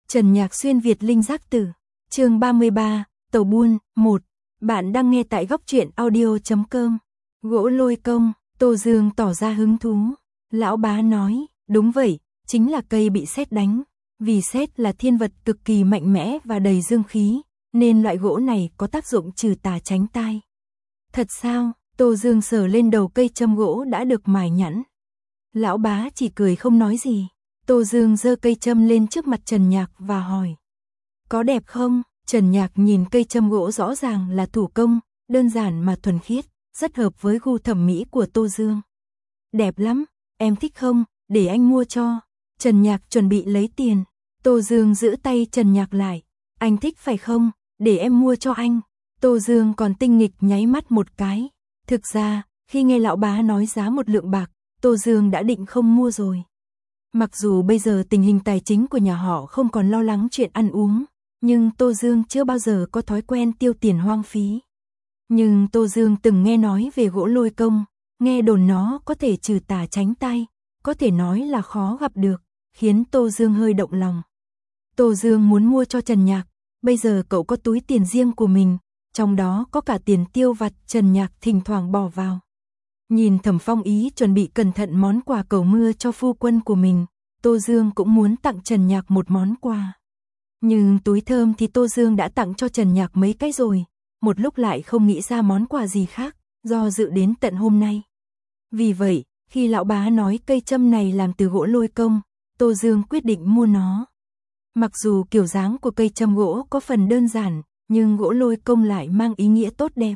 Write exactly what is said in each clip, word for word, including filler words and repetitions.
Trần Nhạc Xuyên Việt Linh Giác Tử, chương ba mươi ba, Tàu Buôn, một. Bạn đang nghe tại góc truyện audio chấm com. Gỗ lôi công, Tô Dương tỏ ra hứng thú. Lão bá nói, đúng vậy, chính là cây bị sét đánh. Vì sét là thiên vật cực kỳ mạnh mẽ và đầy dương khí, nên loại gỗ này có tác dụng trừ tà tránh tai. Thật sao? Tô Dương sờ lên đầu cây châm gỗ đã được mài nhẵn. Lão bá chỉ cười không nói gì. Tô Dương giơ cây châm lên trước mặt Trần Nhạc và hỏi. Có đẹp không? Trần Nhạc nhìn cây châm gỗ rõ ràng là thủ công, đơn giản mà thuần khiết, rất hợp với gu thẩm mỹ của Tô Dương. Đẹp lắm, em thích không? Để anh mua cho. Trần Nhạc chuẩn bị lấy tiền. Tô Dương giữ tay Trần Nhạc lại. Anh thích phải không? Để em mua cho anh. Tô Dương còn tinh nghịch nháy mắt một cái. Thực ra, khi nghe lão bá nói giá một lượng bạc, Tô Dương đã định không mua rồi. Mặc dù bây giờ tình hình tài chính của nhà họ không còn lo lắng chuyện ăn uống, nhưng Tô Dương chưa bao giờ có thói quen tiêu tiền hoang phí. Nhưng Tô Dương từng nghe nói về gỗ lôi công, nghe đồn nó có thể trừ tà tránh tai, có thể nói là khó gặp được, khiến Tô Dương hơi động lòng. Tô Dương muốn mua cho Trần Nhạc, bây giờ cậu có túi tiền riêng của mình, trong đó có cả tiền tiêu vặt Trần Nhạc thỉnh thoảng bỏ vào. Nhìn Thẩm Phong Ý chuẩn bị cẩn thận món quà cầu mưa cho phu quân của mình, Tô Dương cũng muốn tặng Trần Nhạc một món quà. Nhưng túi thơm thì Tô Dương đã tặng cho Trần Nhạc mấy cái rồi, một lúc lại không nghĩ ra món quà gì khác, do dự đến tận hôm nay. Vì vậy, khi lão bá nói cây châm này làm từ gỗ lôi công, Tô Dương quyết định mua nó. Mặc dù kiểu dáng của cây châm gỗ có phần đơn giản, nhưng gỗ lôi công lại mang ý nghĩa tốt đẹp.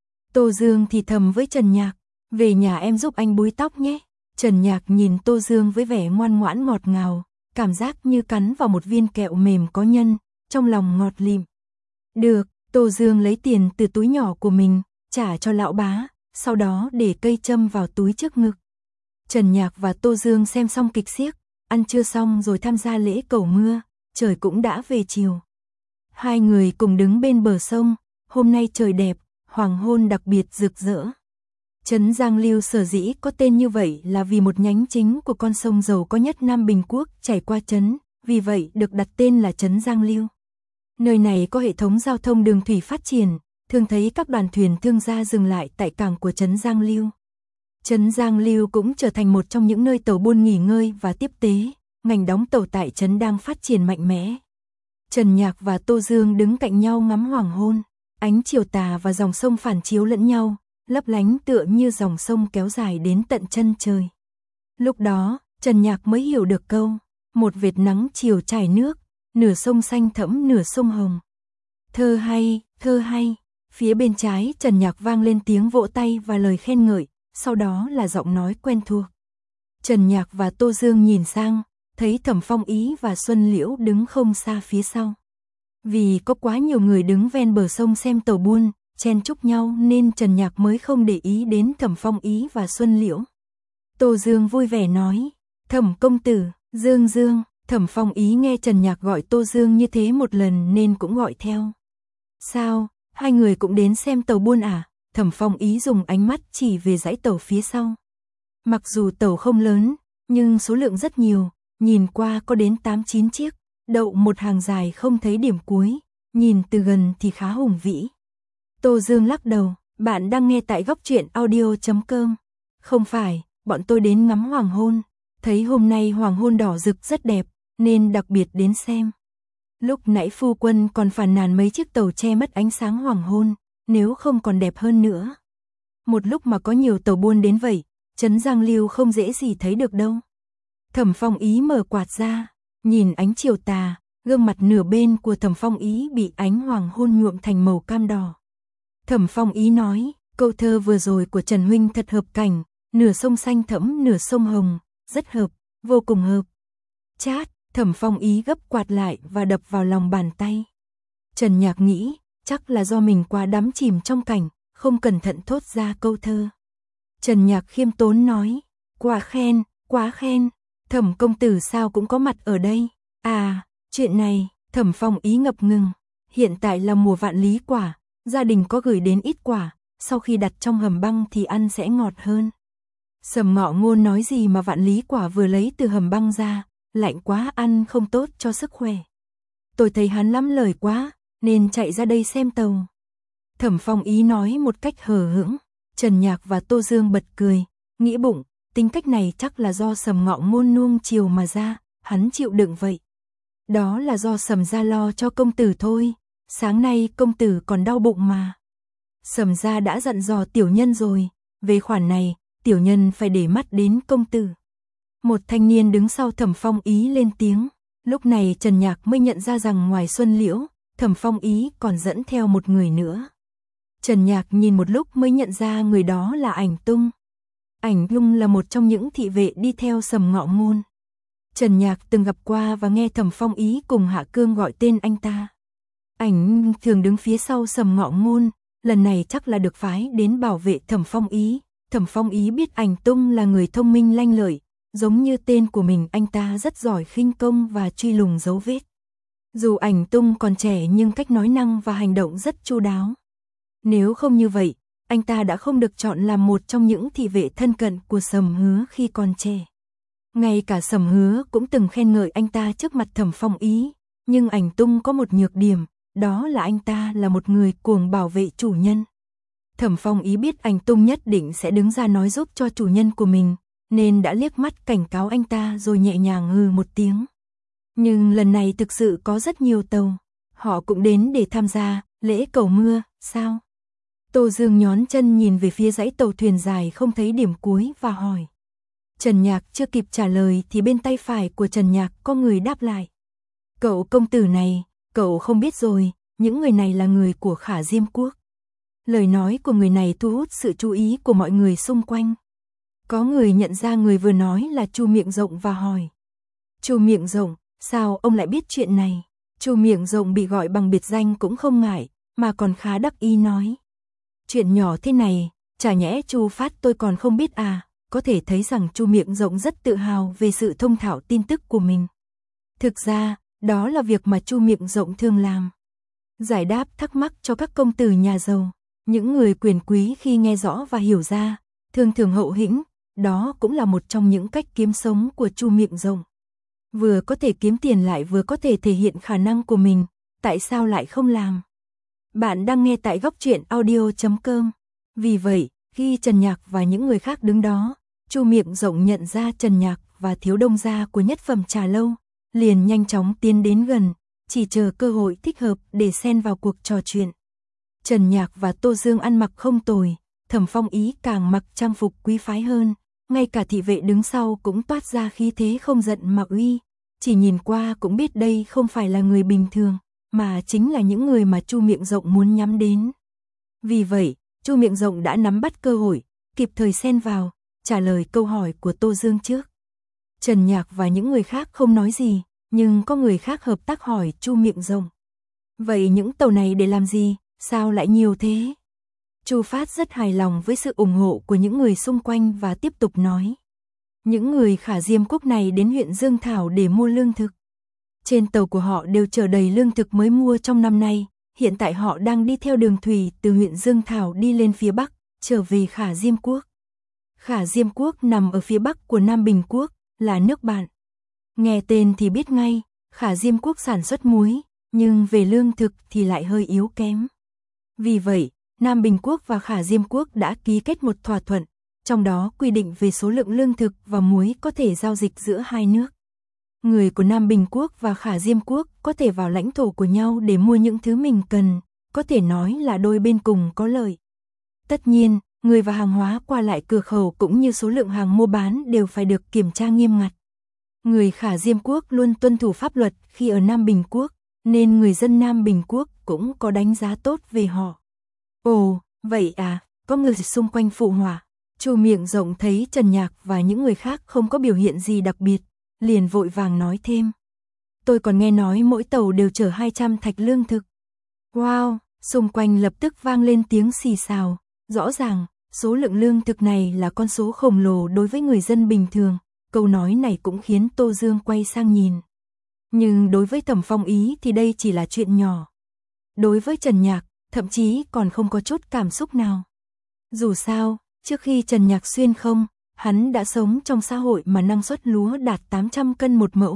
Tô Dương thì thầm với Trần Nhạc, về nhà em giúp anh búi tóc nhé. Trần Nhạc nhìn Tô Dương với vẻ ngoan ngoãn ngọt ngào, cảm giác như cắn vào một viên kẹo mềm có nhân, trong lòng ngọt lịm. Được, Tô Dương lấy tiền từ túi nhỏ của mình, trả cho lão bá, sau đó để cây châm vào túi trước ngực. Trần Nhạc và Tô Dương xem xong kịch xiếc, ăn trưa xong rồi tham gia lễ cầu mưa, trời cũng đã về chiều. Hai người cùng đứng bên bờ sông, hôm nay trời đẹp, hoàng hôn đặc biệt rực rỡ. Trấn Giang Lưu sở dĩ có tên như vậy là vì một nhánh chính của con sông giàu có nhất Nam Bình Quốc chảy qua trấn, vì vậy được đặt tên là Trấn Giang Lưu. Nơi này có hệ thống giao thông đường thủy phát triển, thường thấy các đoàn thuyền thương gia dừng lại tại cảng của Trấn Giang Lưu. Trấn Giang Lưu cũng trở thành một trong những nơi tàu buôn nghỉ ngơi và tiếp tế, ngành đóng tàu tại trấn đang phát triển mạnh mẽ. Trần Nhạc và Tô Dương đứng cạnh nhau ngắm hoàng hôn, ánh chiều tà và dòng sông phản chiếu lẫn nhau, lấp lánh tựa như dòng sông kéo dài đến tận chân trời. Lúc đó, Trần Nhạc mới hiểu được câu, một vệt nắng chiều trải nước, nửa sông xanh thẫm nửa sông hồng. Thơ hay, thơ hay. Phía bên trái Trần Nhạc vang lên tiếng vỗ tay và lời khen ngợi, sau đó là giọng nói quen thuộc. Trần Nhạc và Tô Dương nhìn sang, thấy Thẩm Phong Ý và Xuân Liễu đứng không xa phía sau. Vì có quá nhiều người đứng ven bờ sông xem tàu buôn, chen chúc nhau nên Trần Nhạc mới không để ý đến Thẩm Phong Ý và Xuân Liễu. Tô Dương vui vẻ nói, Thẩm công tử, Dương Dương. Thẩm Phong Ý nghe Trần Nhạc gọi Tô Dương như thế một lần nên cũng gọi theo. Sao, hai người cũng đến xem tàu buôn à? Thẩm Phong Ý dùng ánh mắt chỉ về dãy tàu phía sau. Mặc dù tàu không lớn, nhưng số lượng rất nhiều, nhìn qua có đến tám chín chiếc, đậu một hàng dài không thấy điểm cuối, nhìn từ gần thì khá hùng vĩ. Tô Dương lắc đầu, bạn đang nghe tại góc truyện audio chấm com. Không phải, bọn tôi đến ngắm hoàng hôn, thấy hôm nay hoàng hôn đỏ rực rất đẹp, nên đặc biệt đến xem. Lúc nãy phu quân còn phàn nàn mấy chiếc tàu che mất ánh sáng hoàng hôn, nếu không còn đẹp hơn nữa. Một lúc mà có nhiều tàu buôn đến vậy, Trấn Giang Lưu không dễ gì thấy được đâu. Thẩm Phong Ý mở quạt ra, nhìn ánh chiều tà, gương mặt nửa bên của Thẩm Phong Ý bị ánh hoàng hôn nhuộm thành màu cam đỏ. Thẩm Phong Ý nói, câu thơ vừa rồi của Trần huynh thật hợp cảnh, nửa sông xanh thẫm nửa sông hồng, rất hợp, vô cùng hợp. Chát, Thẩm Phong Ý gấp quạt lại và đập vào lòng bàn tay. Trần Nhạc nghĩ, chắc là do mình quá đắm chìm trong cảnh, không cẩn thận thốt ra câu thơ. Trần Nhạc khiêm tốn nói, quá khen, quá khen, Thẩm công tử sao cũng có mặt ở đây. À, chuyện này, Thẩm Phong Ý ngập ngừng, hiện tại là mùa vạn lý quả, gia đình có gửi đến ít quả, sau khi đặt trong hầm băng thì ăn sẽ ngọt hơn. Sầm Ngọ Ngôn nói gì mà vạn lý quả vừa lấy từ hầm băng ra, lạnh quá ăn không tốt cho sức khỏe. tôi thấy hắn lắm lời quá, nên chạy ra đây xem tàu. Thẩm Phong Ý nói một cách hờ hững. Trần Nhạc và Tô Dương bật cười, nghĩ bụng, tính cách này chắc là do Sầm Ngọ Ngôn nuông chiều mà ra, hắn chịu đựng vậy. Đó là do Sầm gia lo cho công tử thôi, sáng nay công tử còn đau bụng mà. Sầm gia đã dặn dò tiểu nhân rồi, về khoản này, tiểu nhân phải để mắt đến công tử. Một thanh niên đứng sau Thẩm Phong Ý lên tiếng, lúc này Trần Nhạc mới nhận ra rằng ngoài Xuân Liễu, Thẩm Phong Ý còn dẫn theo một người nữa. Trần Nhạc nhìn một lúc mới nhận ra người đó là Ảnh Tung. Ảnh Tung là một trong những thị vệ đi theo Sầm Ngọ Ngôn. Trần Nhạc từng gặp qua và nghe Thẩm Phong Ý cùng Hạ Cương gọi tên anh ta. Ảnh thường đứng phía sau Sầm Ngọ Ngôn, lần này chắc là được phái đến bảo vệ Thẩm Phong Ý. Thẩm Phong Ý biết Ảnh Tung là người thông minh lanh lợi, giống như tên của mình, anh ta rất giỏi khinh công và truy lùng dấu vết. Dù Ảnh Tung còn trẻ nhưng cách nói năng và hành động rất chu đáo. Nếu không như vậy, anh ta đã không được chọn làm một trong những thị vệ thân cận của Sầm Hứa khi còn trẻ. Ngay cả Sầm Hứa cũng từng khen ngợi anh ta trước mặt Thẩm Phong Ý, nhưng Ảnh Tung có một nhược điểm, đó là anh ta là một người cuồng bảo vệ chủ nhân. Thẩm Phong Ý biết Ảnh Tung nhất định sẽ đứng ra nói giúp cho chủ nhân của mình, nên đã liếc mắt cảnh cáo anh ta rồi nhẹ nhàng hừ một tiếng. Nhưng lần này thực sự có rất nhiều tàu, họ cũng đến để tham gia lễ cầu mưa, sao? Tô Dương nhón chân nhìn về phía dãy tàu thuyền dài không thấy điểm cuối và hỏi. Trần Nhạc chưa kịp trả lời thì bên tay phải của Trần Nhạc có người đáp lại. Cậu công tử này, cậu không biết rồi, những người này là người của Khả Diêm Quốc. Lời nói của người này thu hút sự chú ý của mọi người xung quanh. Có người nhận ra người vừa nói là Chu Miệng Rộng và hỏi. Chu Miệng Rộng, sao ông lại biết chuyện này? Chu Miệng Rộng bị gọi bằng biệt danh cũng không ngại, mà còn khá đắc ý nói. Chuyện nhỏ thế này, chả nhẽ Chu Phát tôi còn không biết à? Có thể thấy rằng Chu Miệng Rộng rất tự hào về sự thông thạo tin tức của mình. Thực ra, đó là việc mà Chu Miệng Rộng thường làm. Giải đáp thắc mắc cho các công tử nhà giàu. Những người quyền quý khi nghe rõ và hiểu ra, thường thường hậu hĩnh, đó cũng là một trong những cách kiếm sống của Chu Miệng Rộng. Vừa có thể kiếm tiền lại vừa có thể thể hiện khả năng của mình, tại sao lại không làm? Bạn đang nghe tại góc truyện audio chấm com. Vì vậy, khi Trần Nhạc và những người khác đứng đó, Chu Miệng Rộng nhận ra Trần Nhạc và thiếu đông gia của Nhất Phẩm Trà Lâu, liền nhanh chóng tiến đến gần, chỉ chờ cơ hội thích hợp để xen vào cuộc trò chuyện. Trần Nhạc và Tô Dương ăn mặc không tồi, Thẩm Phong Ý càng mặc trang phục quý phái hơn, ngay cả thị vệ đứng sau cũng toát ra khí thế không giận mà uy, chỉ nhìn qua cũng biết đây không phải là người bình thường, mà chính là những người mà Chu Miệng Rộng muốn nhắm đến. Vì vậy, Chu Miệng Rộng đã nắm bắt cơ hội, kịp thời xen vào, trả lời câu hỏi của Tô Dương trước. Trần Nhạc và những người khác không nói gì, nhưng có người khác hợp tác hỏi Chu Miệng Rộng. Vậy những tàu này để làm gì, sao lại nhiều thế? Chu Phát rất hài lòng với sự ủng hộ của những người xung quanh và tiếp tục nói. Những người Khả Diêm Quốc này đến huyện Dương Thảo để mua lương thực. Trên tàu của họ đều chở đầy lương thực mới mua trong năm nay, hiện tại họ đang đi theo đường thủy từ huyện Dương Thảo đi lên phía Bắc, trở về Khả Diêm Quốc. Khả Diêm Quốc nằm ở phía Bắc của Nam Bình Quốc, là nước bạn. Nghe tên thì biết ngay, Khả Diêm Quốc sản xuất muối, nhưng về lương thực thì lại hơi yếu kém. Vì vậy, Nam Bình Quốc và Khả Diêm Quốc đã ký kết một thỏa thuận, trong đó quy định về số lượng lương thực và muối có thể giao dịch giữa hai nước. Người của Nam Bình Quốc và Khả Diêm Quốc có thể vào lãnh thổ của nhau để mua những thứ mình cần, có thể nói là đôi bên cùng có lợi. Tất nhiên, người và hàng hóa qua lại cửa khẩu cũng như số lượng hàng mua bán đều phải được kiểm tra nghiêm ngặt. Người Khả Diêm Quốc luôn tuân thủ pháp luật khi ở Nam Bình Quốc, nên người dân Nam Bình Quốc cũng có đánh giá tốt về họ. Ồ, vậy à, có người xung quanh phụ họa. Chu Miệng Rộng thấy Trần Nhạc và những người khác không có biểu hiện gì đặc biệt, liền vội vàng nói thêm. Tôi còn nghe nói mỗi tàu đều chở hai trăm thạch lương thực. Wow, xung quanh lập tức vang lên tiếng xì xào. Rõ ràng, số lượng lương thực này là con số khổng lồ đối với người dân bình thường. Câu nói này cũng khiến Tô Dương quay sang nhìn. Nhưng đối với Thẩm Phong Ý thì đây chỉ là chuyện nhỏ. Đối với Trần Nhạc, thậm chí còn không có chút cảm xúc nào. Dù sao, trước khi Trần Nhạc xuyên không, hắn đã sống trong xã hội mà năng suất lúa đạt tám trăm cân một mẫu,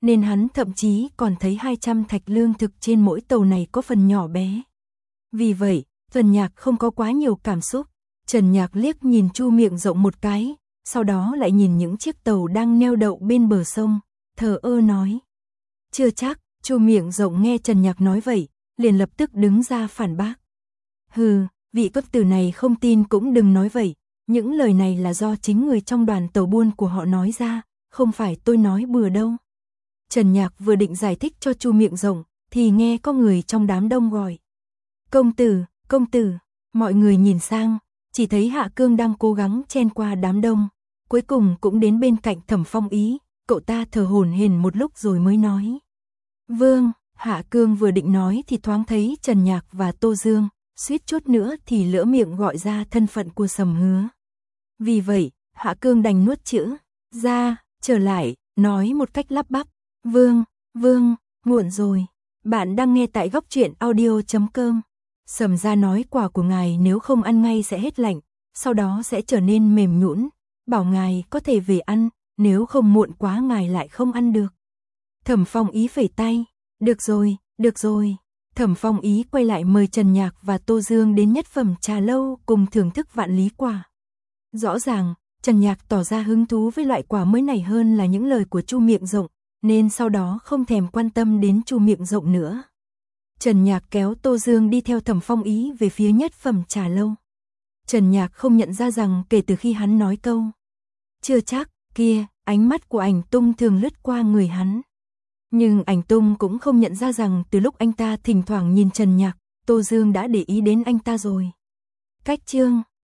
nên hắn thậm chí còn thấy hai trăm thạch lương thực trên mỗi tàu này có phần nhỏ bé. Vì vậy, Trần Nhạc không có quá nhiều cảm xúc. Trần Nhạc liếc nhìn Chu Miệng Rộng một cái, sau đó lại nhìn những chiếc tàu đang neo đậu bên bờ sông, thờ ơ nói. Chưa chắc. Chu Miệng Rộng nghe Trần Nhạc nói vậy, liền lập tức đứng ra phản bác. Hừ, vị cấp tử này không tin cũng đừng nói vậy, những lời này là do chính người trong đoàn tàu buôn của họ nói ra, không phải tôi nói bừa đâu. Trần Nhạc vừa định giải thích cho Chu Miệng Rộng, thì nghe có người trong đám đông gọi. Công tử, công tử, mọi người nhìn sang, chỉ thấy Hạ Cương đang cố gắng chen qua đám đông, cuối cùng cũng đến bên cạnh Thẩm Phong Ý, cậu ta thở hổn hển một lúc rồi mới nói. Vương, Hạ Cương vừa định nói thì thoáng thấy Trần Nhạc và Tô Dương, suýt chút nữa thì lỡ miệng gọi ra thân phận của Sầm Hứa. Vì vậy, Hạ Cương đành nuốt chữ ra, trở lại, nói một cách lắp bắp. Vương, Vương, muộn rồi. Bạn đang nghe tại góc truyện audio chấm com. Sầm gia nói quả của ngài nếu không ăn ngay sẽ hết lạnh, sau đó sẽ trở nên mềm nhũn. Bảo ngài có thể về ăn, nếu không muộn quá ngài lại không ăn được. Thẩm Phong Ý phẩy tay. Được rồi, được rồi. Thẩm Phong Ý quay lại mời Trần Nhạc và Tô Dương đến nhất phẩm trà lâu cùng thưởng thức vạn lý quả. Rõ ràng, Trần Nhạc tỏ ra hứng thú với loại quả mới này hơn là những lời của Chu Miệng Rộng, nên sau đó không thèm quan tâm đến Chu Miệng Rộng nữa. Trần Nhạc kéo Tô Dương đi theo Thẩm Phong Ý về phía nhất phẩm trà lâu. Trần Nhạc không nhận ra rằng kể từ khi hắn nói câu chưa chắc, kia, ánh mắt của Ảnh Tung thường lướt qua người hắn. Nhưng Ảnh Tung cũng không nhận ra rằng từ lúc anh ta thỉnh thoảng nhìn Trần Nhạc, Tô Dương đã để ý đến anh ta rồi. Cách chương